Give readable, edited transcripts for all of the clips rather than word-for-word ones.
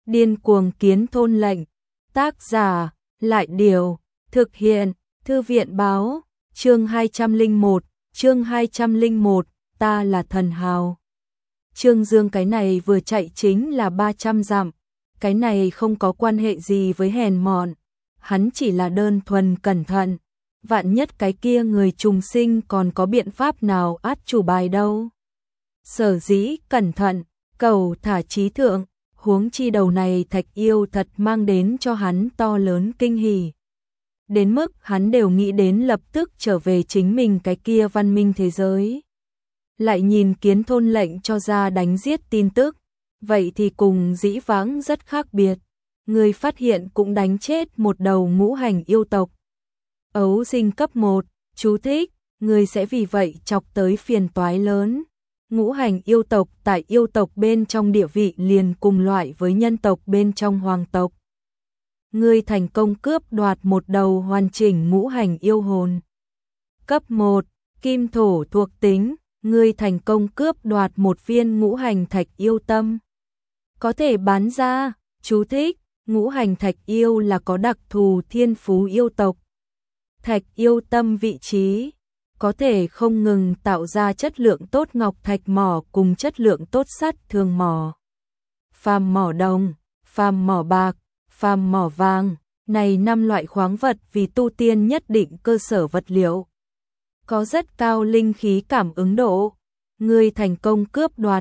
Điên cuồng kiến thôn lệnh. Tác giả, Lại Điều. Thực hiện, Thư viện báo. Chương 201, chương 201, ta là thần hào. Trương Dương cái này vừa chạy chính là 300 dặm. Cái này không có quan hệ gì với hèn mọn. Hắn chỉ là đơn thuần cẩn thận. Vạn nhất cái kia người trùng sinh còn có biện pháp nào át chủ bài đâu. Sở dĩ cẩn thận, cầu thả trí thượng, huống chi đầu này Thạch Yêu thật mang đến cho hắn to lớn kinh hỉ. Đến mức hắn đều nghĩ đến lập tức trở về chính mình cái kia văn minh thế giới. Lại nhìn kiến thôn lệnh cho ra đánh giết tin tức, vậy thì cùng dĩ vãng rất khác biệt. Người phát hiện cũng đánh chết một đầu ngũ hành yêu tộc. Ấu sinh cấp 1, chú thích, người sẽ vì vậy chọc tới phiền toái lớn. Ngũ hành yêu tộc tại yêu tộc bên trong địa vị liền cùng loại với nhân tộc bên trong hoàng tộc. Ngươi thành công cướp đoạt một đầu hoàn chỉnh ngũ hành yêu hồn. Cấp 1, kim thổ thuộc tính, ngươi thành công cướp đoạt một viên ngũ hành thạch yêu tâm. Có thể bán ra, chú thích, ngũ hành thạch yêu là có đặc thù thiên phú yêu tộc. Thạch yêu tâm vị trí, có thể không ngừng tạo ra chất lượng tốt ngọc thạch mỏ cùng chất lượng tốt sắt thường mỏ. Phàm mỏ đồng, phàm mỏ bạc, phàm mỏ vàng, này 5 loại khoáng vật vì tu tiên nhất định cơ sở vật liệu. Có rất cao linh khí cảm ứng độ. Ngươi thành công cướp đoạt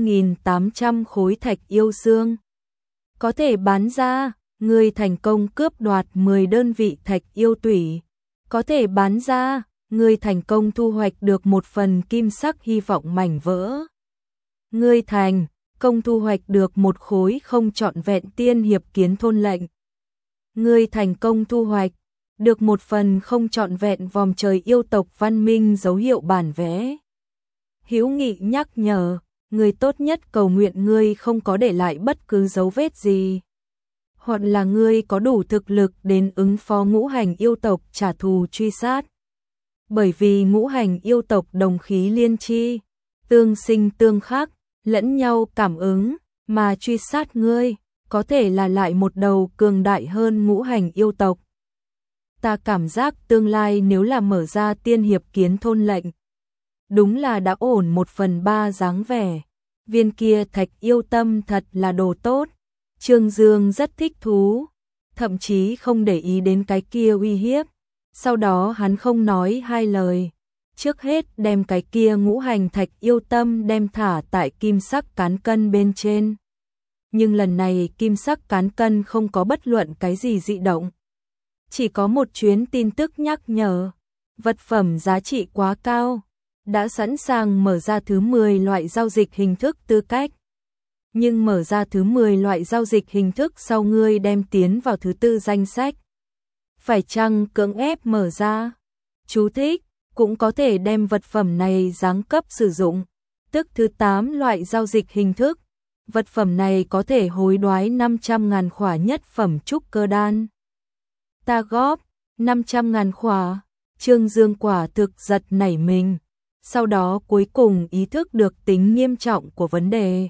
5.800 khối thạch yêu xương. Có thể bán ra, ngươi thành công cướp đoạt 10 đơn vị thạch yêu tủy. Có thể bán ra, ngươi thành công thu hoạch được một phần kim sắc hy vọng mảnh vỡ. Ngươi thành công thu hoạch được một khối không trọn vẹn tiên hiệp kiến thôn lệnh. Ngươi thành công thu hoạch được một phần không trọn vẹn vòm trời yêu tộc văn minh dấu hiệu bản vẽ. Hữu Nghị nhắc nhở, ngươi tốt nhất cầu nguyện ngươi không có để lại bất cứ dấu vết gì. Hoặc là ngươi có đủ thực lực đến ứng phó ngũ hành yêu tộc trả thù truy sát. Bởi vì ngũ hành yêu tộc đồng khí liên chi, tương sinh tương khắc, lẫn nhau cảm ứng, mà truy sát ngươi, có thể là lại một đầu cường đại hơn ngũ hành yêu tộc. Ta cảm giác tương lai nếu là mở ra tiên hiệp kiến thôn lệnh, đúng là đã ổn 1/3 dáng vẻ. Viên kia thạch yêu tâm thật là đồ tốt. Trương Dương rất thích thú, thậm chí không để ý đến cái kia uy hiếp. Sau đó hắn không nói hai lời, trước hết đem cái kia ngũ hành thạch yêu tâm đem thả tại kim sắc cán cân bên trên. Nhưng lần này kim sắc cán cân không có bất luận cái gì dị động. Chỉ có một chuyến tin tức nhắc nhở, vật phẩm giá trị quá cao, đã sẵn sàng mở ra thứ 10 loại giao dịch hình thức tư cách. Nhưng mở ra thứ 10 loại giao dịch hình thức sau ngươi đem tiến vào thứ 4 danh sách. Phải chăng cưỡng ép mở ra? Chú thích, cũng có thể đem vật phẩm này giáng cấp sử dụng, tức thứ 8 loại giao dịch hình thức. Vật phẩm này có thể hối đoái 500.000 khỏa nhất phẩm trúc cơ đan. Ta góp 500.000 khỏa. Trương Dương quả thực giật nảy mình, sau đó cuối cùng ý thức được tính nghiêm trọng của vấn đề.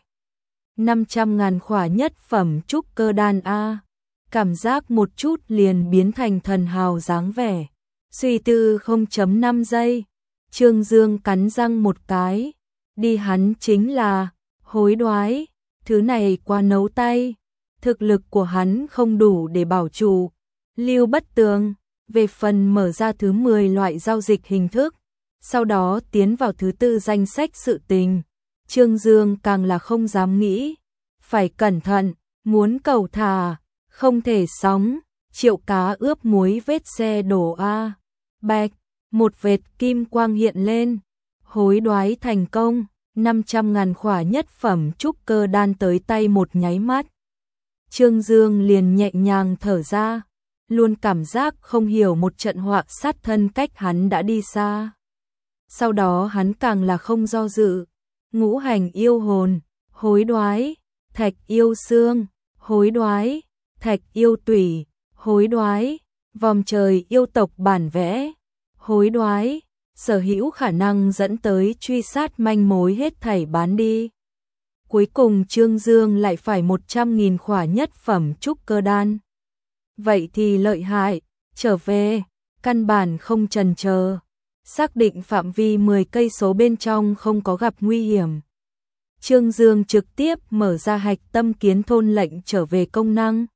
500.000 khỏa nhất phẩm trúc cơ đan a. Cảm giác một chút liền biến thành thần hào dáng vẻ. Suy tư 0.5 giây, Trương Dương cắn răng một cái, đi hắn chính là hối đoái, thứ này quá nấu tay, thực lực của hắn không đủ để bảo trụ. Lưu Bất Tường, về phần mở ra thứ 10 loại giao dịch hình thức, sau đó tiến vào thứ 4 danh sách sự tình, Trương Dương càng là không dám nghĩ, phải cẩn thận, muốn cầu thả, không thể sóng, triệu cá ướp muối vết xe đổ a. Bạch, một vệt kim quang hiện lên, hối đoái thành công, 500.000 khỏa nhất phẩm trúc cơ đan tới tay một nháy mắt. Trương Dương liền nhẹ nhàng thở ra, luôn cảm giác không hiểu một trận họa sát thân cách hắn đã đi xa. Sau đó hắn càng là không do dự, ngũ hành yêu hồn, hối đoái, thạch yêu xương, hối đoái, thạch yêu tủy, hối đoái, vòm trời yêu tộc bản vẽ, hối đoái, sở hữu khả năng dẫn tới truy sát manh mối hết thảy bán đi. Cuối cùng Trương Dương lại phải 100.000 khỏa nhất phẩm trúc cơ đan. Vậy thì lợi hại, trở về, căn bản không chần chờ, xác định phạm vi 10 cây số bên trong không có gặp nguy hiểm. Trương Dương trực tiếp mở ra hạch tâm kiến thôn lệnh trở về công năng.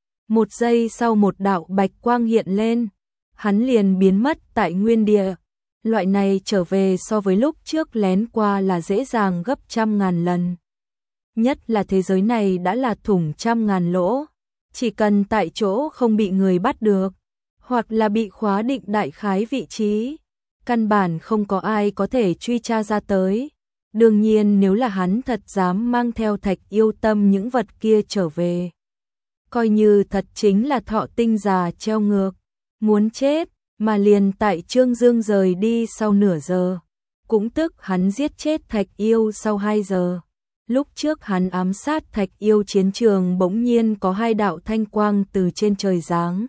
1 giây sau một đạo bạch quang hiện lên, hắn liền biến mất tại nguyên địa. Loại này trở về so với lúc trước lén qua là dễ dàng gấp 100.000 lần. Nhất là thế giới này đã là thủng 100.000 lỗ, chỉ cần tại chỗ không bị người bắt được, hoặc là bị khóa định đại khái vị trí, căn bản không có ai có thể truy tra ra tới. Đương nhiên nếu là hắn thật dám mang theo Thạch Yêu Tâm những vật kia trở về, coi như thật chính là thọ tinh già treo ngược, muốn chết, mà liền tại Trương Dương rời đi sau nửa giờ, cũng tức hắn giết chết Thạch Yêu sau 2 giờ. Lúc trước hắn ám sát Thạch Yêu chiến trường bỗng nhiên có 2 đạo thanh quang từ trên trời giáng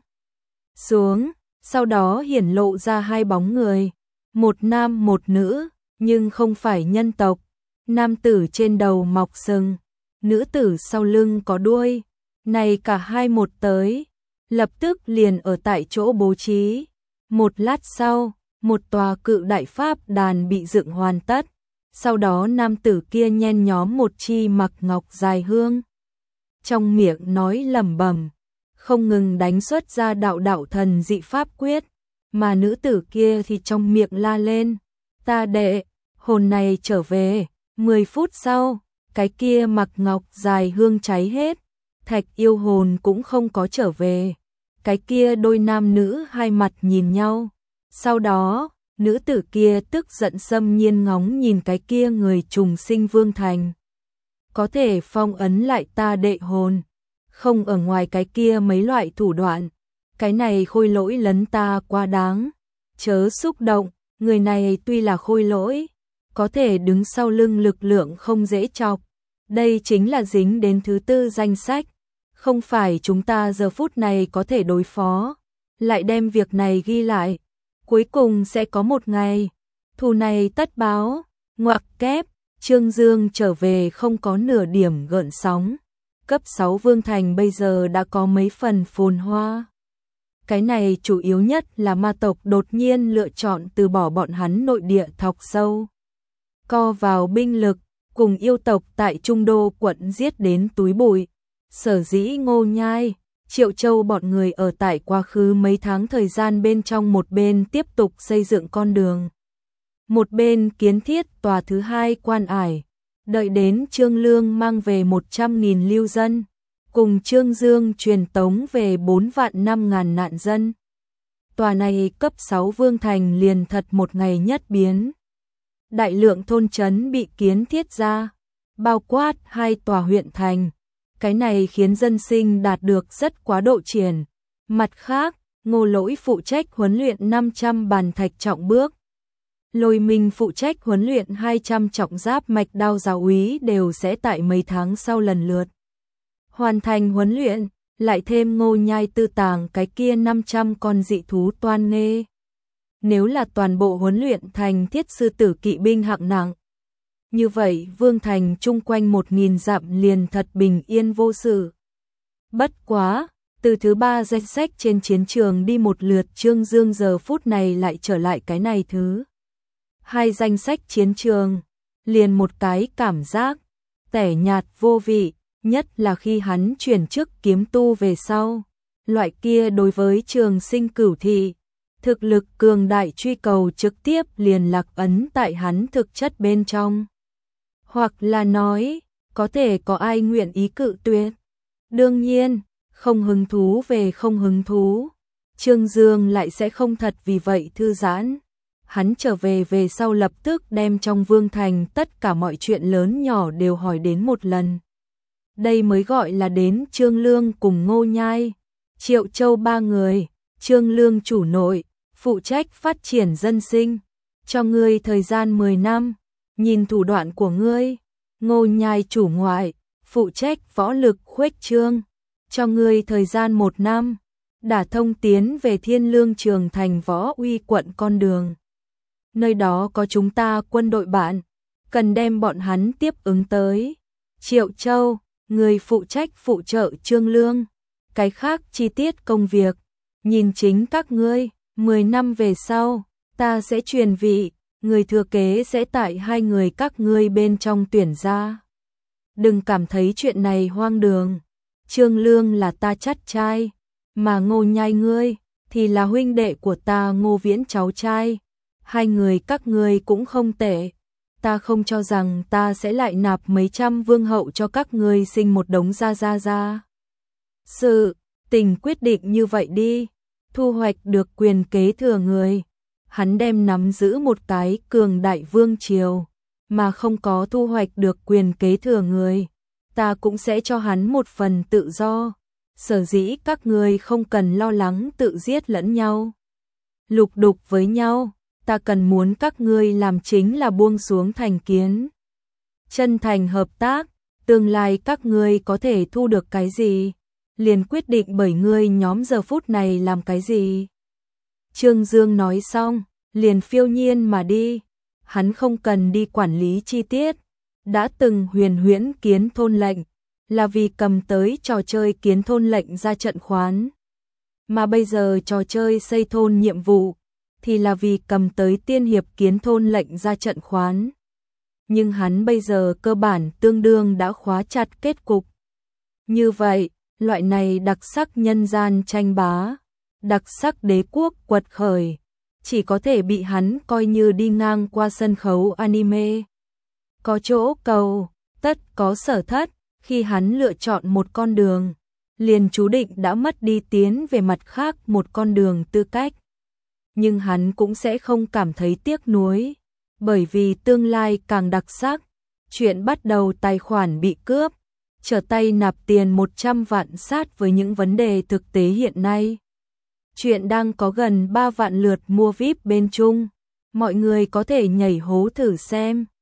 xuống, sau đó hiển lộ ra 2 bóng người, một nam một nữ, nhưng không phải nhân tộc. Nam tử trên đầu mọc sừng, nữ tử sau lưng có đuôi, này cả hai một tới, lập tức liền ở tại chỗ bố trí. Một lát sau, một tòa cự đại pháp đàn bị dựng hoàn tất, sau đó nam tử kia nhen nhóm một chi mặc ngọc dài hương. Trong miệng nói lẩm bẩm, không ngừng đánh xuất ra đạo đạo thần dị pháp quyết, mà nữ tử kia thì trong miệng la lên, ta đệ, hồn này trở về. 10 phút sau, cái kia mặc ngọc dài hương cháy hết, Thạch Yêu hồn cũng không có trở về. Cái kia đôi nam nữ hai mặt nhìn nhau. Sau đó, nữ tử kia tức giận xâm nhiên ngóng nhìn cái kia người trùng sinh Vương Thành. Có thể phong ấn lại ta đệ hồn, không ở ngoài cái kia mấy loại thủ đoạn. Cái này khôi lỗi lấn ta quá đáng, chớ xúc động, người này tuy là khôi lỗi, có thể đứng sau lưng lực lượng không dễ chọc. Đây chính là dính đến thứ 4 danh sách, không phải chúng ta giờ phút này có thể đối phó. Lại đem việc này ghi lại, cuối cùng sẽ có một ngày, thù này tất báo. Ngoặc kép, Trương Dương trở về không có nửa điểm gợn sóng. Cấp 6 Vương Thành bây giờ đã có mấy phần phồn hoa. Cái này chủ yếu nhất là ma tộc đột nhiên lựa chọn từ bỏ bọn hắn nội địa thọc sâu co vào binh lực, cùng yêu tộc tại Trung Đô quận giết đến túi bụi. Sở dĩ Ngô Nhai, Triệu Châu bọn người ở tại quá khứ mấy tháng thời gian bên trong, một bên tiếp tục xây dựng con đường, một bên kiến thiết tòa thứ 2 quan ải, đợi đến Trương Lương mang về 100.000 lưu dân, cùng Trương Dương truyền tống về 4.500.000 nạn dân. Tòa này cấp 6 Vương Thành liền thật một ngày nhất biến. Đại lượng thôn trấn bị kiến thiết ra, bao quát 2 tòa huyện thành. Cái này khiến dân sinh đạt được rất quá độ triển. Mặt khác, Ngô Lỗi phụ trách huấn luyện 500 bàn thạch trọng bước, Lôi Minh phụ trách huấn luyện 200 trọng giáp mạch đao giáo úy đều sẽ tại mấy tháng sau lần lượt hoàn thành huấn luyện, lại thêm Ngô Nhai tư tàng cái kia 500 con dị thú toan nghê. Nếu là toàn bộ huấn luyện thành thiết sư tử kỵ binh hạng nặng, như vậy Vương Thành chung quanh 1.000 dặm liền thật bình yên vô sự. Bất quá, từ thứ 3 danh sách trên chiến trường đi một lượt, Trương Dương giờ phút này lại trở lại cái này thứ 2 danh sách chiến trường, liền một cái cảm giác tẻ nhạt vô vị, nhất là khi hắn chuyển chức kiếm tu về sau. Loại kia đối với Trường Sinh Cửu Thị, thực lực cường đại truy cầu trực tiếp liền lạc ấn tại hắn thực chất bên trong. Hoặc là nói, có thể có ai nguyện ý cự tuyệt. Đương nhiên, không hứng thú về không hứng thú, Trương Dương lại sẽ không thật vì vậy thư giãn. Hắn trở về sau lập tức đem trong Vương Thành tất cả mọi chuyện lớn nhỏ đều hỏi đến một lần. Đây mới gọi là đến Trương Lương cùng Ngô Nhai, Triệu Châu 3 người. Trương Lương chủ nội, phụ trách phát triển dân sinh, cho ngươi thời gian 10 năm, nhìn thủ đoạn của ngươi. Ngô Nhai chủ ngoại, phụ trách võ lực khuếch trương, cho ngươi thời gian 1 năm, đả thông tiến về Thiên Lương Trường Thành Võ Uy quận con đường. Nơi đó có chúng ta quân đội bạn, cần đem bọn hắn tiếp ứng tới. Triệu Châu, người phụ trách phụ trợ Trương Lương. Cái khác chi tiết công việc, nhìn chính các ngươi, 10 năm về sau, ta sẽ truyền vị, người thừa kế sẽ tại hai người các ngươi bên trong tuyển ra. Đừng cảm thấy chuyện này hoang đường, Trương Lương là ta chắt trai, mà Ngô Nhai ngươi thì là huynh đệ của ta Ngô Viễn cháu trai, hai người các ngươi cũng không tệ. Ta không cho rằng ta sẽ lại nạp mấy trăm vương hậu cho các ngươi sinh một đống ra. Sự tình quyết định như vậy đi, thu hoạch được quyền kế thừa người. Hắn đem nắm giữ một cái cường đại vương triều, mà không có thu hoạch được quyền kế thừa người. Ta cũng sẽ cho hắn một phần tự do, sở dĩ các ngươi không cần lo lắng tự giết lẫn nhau, lục đục với nhau. Ta cần muốn các ngươi làm chính là buông xuống thành kiến, chân thành hợp tác, tương lai các ngươi có thể thu được cái gì, liền quyết định bởi ngươi nhóm giờ phút này làm cái gì. Trương Dương nói xong, liền phiêu nhiên mà đi, hắn không cần đi quản lý chi tiết. Đã từng huyền huyễn kiến thôn lệnh, là vì cầm tới trò chơi kiến thôn lệnh ra trận khoán. Mà bây giờ trò chơi xây thôn nhiệm vụ, thì là vì cầm tới tiên hiệp kiến thôn lệnh ra trận khoán. Nhưng hắn bây giờ cơ bản tương đương đã khóa chặt kết cục. Như vậy, loại này đặc sắc nhân gian tranh bá, đặc sắc đế quốc quật khởi, chỉ có thể bị hắn coi như đi ngang qua sân khấu anime. Có chỗ cầu, tất có sở thất, khi hắn lựa chọn một con đường, liền chú định đã mất đi tiến về mặt khác một con đường tư cách. Nhưng hắn cũng sẽ không cảm thấy tiếc nuối, bởi vì tương lai càng đặc sắc. Chuyện bắt đầu tài khoản bị cướp, trở tay nạp tiền 100 vạn sát với những vấn đề thực tế hiện nay. Chuyện đang có gần 3 vạn lượt mua VIP bên Trung, mọi người có thể nhảy hố thử xem.